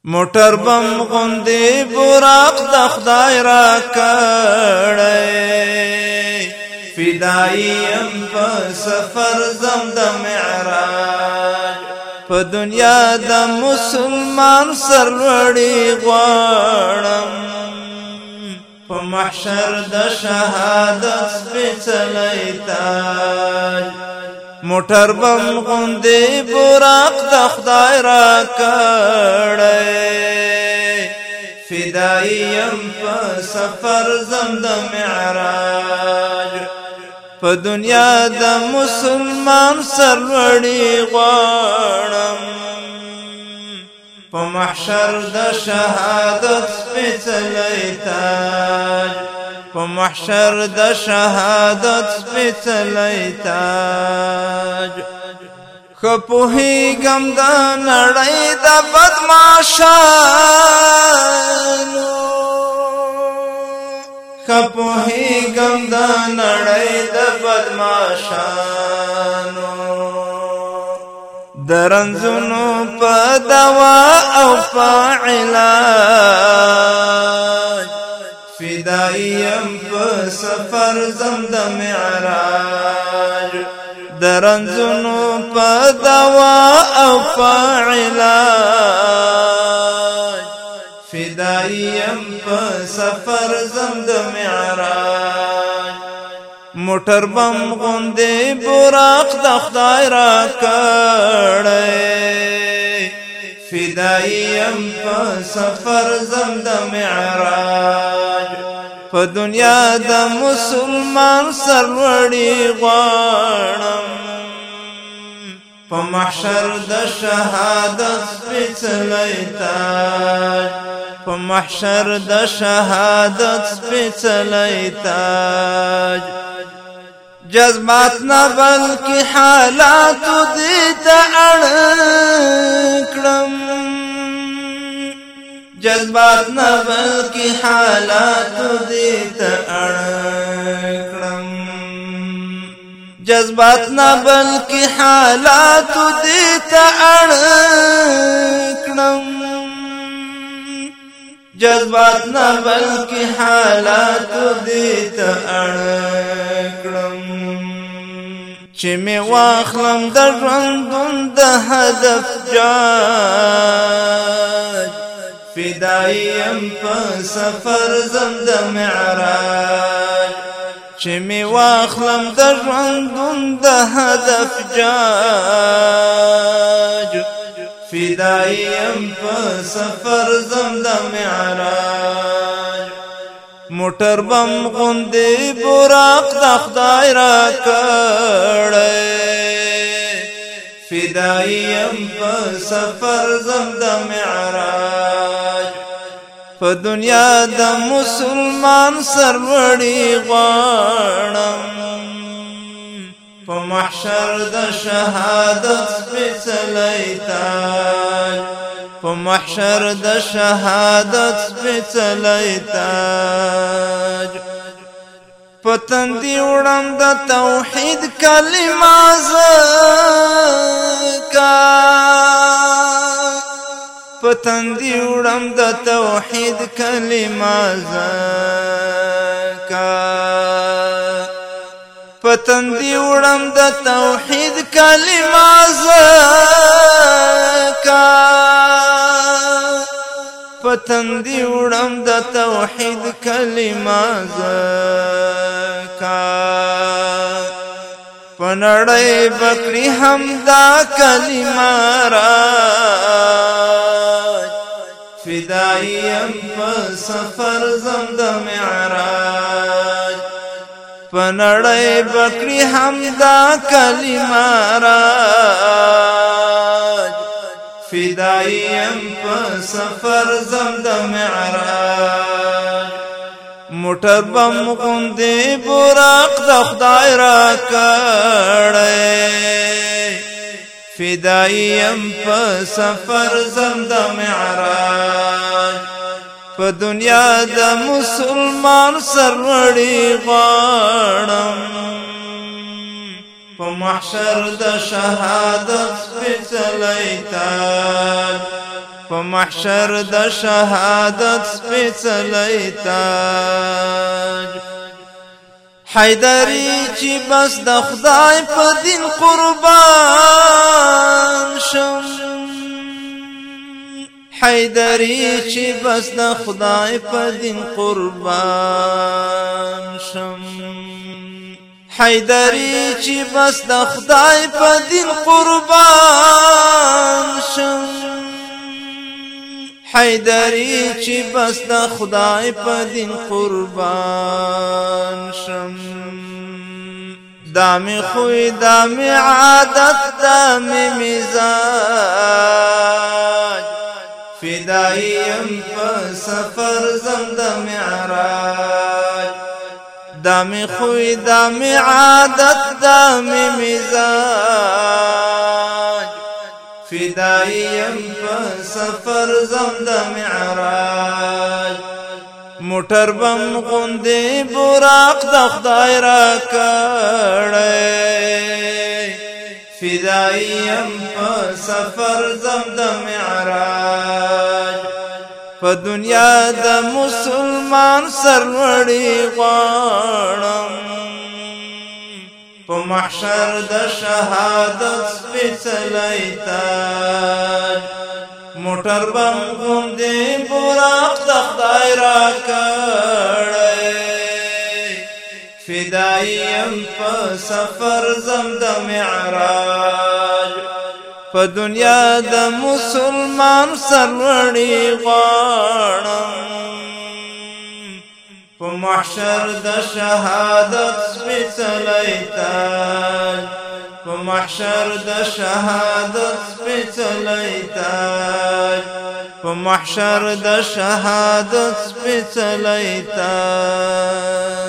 موټر بم غوندې براق د خدای را کړی فدایم په سفر زم د معراج په دنیا د مسلمان سرلوړي غواړم په محشر د شهادت سپېڅلی تاج موټر بم غوندې براق د خدای را کړی فدایم په سفر زم د معراج په دنیا د مسلمان سرلوړي غواړم په محشر د شهادت سپېڅلی تاج په محشر د شهادت سپېڅلی تاج ښه پوهېږم د نړۍ د بدماشانو ښه پوهېږم د نړۍ د بدماشانو د رنځونو په دوا او په علاج فدایم په سفر زم د معراج د رنځونو په دوا او په علاج فدایم په سفر زم د معراج موټر بم غوندې براق د خدای را کړی فدایم په سفر زم د معراج په دنیا د مسلمان سرلوړي غواړم په محشر د شهادت سپېڅلی تاج په محشر د شهادت سپېڅلی تاج جذبات نه بلکې حالاتو دې ته اړ کړم جذبات نه بلکې حالاتو دې ته اړ کړم جذبات نه بلکې حالاتو دې ته اړ کړم جذبات نه بلکې حالاتو دې ته اړ کړم چې مې واخلم د ژوندون د هدف جاج فدایم په سفر زم د معراج چې مې واخلم د ژوندون د هدف جاج فدایم په سفر زم د معراج موټر بم غوندې براق د خدای را کړی فدایم په سفر زم د معراج په دنیا د مسلمان سرلوړي غواړم په محشر د شهادت سپېڅلی تاج په محشر د شهادت سپېڅلی تاج په تندي وړم د توحید کلمه زکا په تندي وړم د توحید کلمه زکا په تندي وړم د توحید کلمه زکا په تندي وړم د توحید کلمه زکا په نړۍ بکړي همدا کلمه راج فدایم په سفر زم د معراج په نړۍ بکړي همدا کلمه راج فدایم په سفر زم د معراج موټر بم غوندې براق د خدای را کړی فدایم په سفر زم د معراج په دنیا د مسلمان سرلوړي غواړم په محشر د شهادت سپېڅلی تاج په محشر د شهادت سپېڅلی تاج حیدری چې بس د خدای په دین قربان شم حیدری چې بس د خدای په دین قربان شم حیدری چې بس د خدای په دین قربان شم حیدری چې بس د خدای په دین قربان شم دامي خوی دامي عادت دامي مزاج فدائیم په سفر زم د معراج دامي خوی دامي عادت دامي مزاج فدائیم په سفر زم د معراج موټر بم غوندې براق د خدای را کړی فدائیم په سفر زم د معراج په دنیا د مسلمان سرلوړي غواړم په محشر د شهادت سپېڅلی تاج موټر بم غوندې براق د خدای را کړی فدائیم په سفر زم د معراج په دنیا د مسلمان سرلوړي غواړم په محشر د شهادت سپېڅلی تاج په محشر د شهادت سپېڅلی تاج په محشر د شهادت سپېڅلی تاج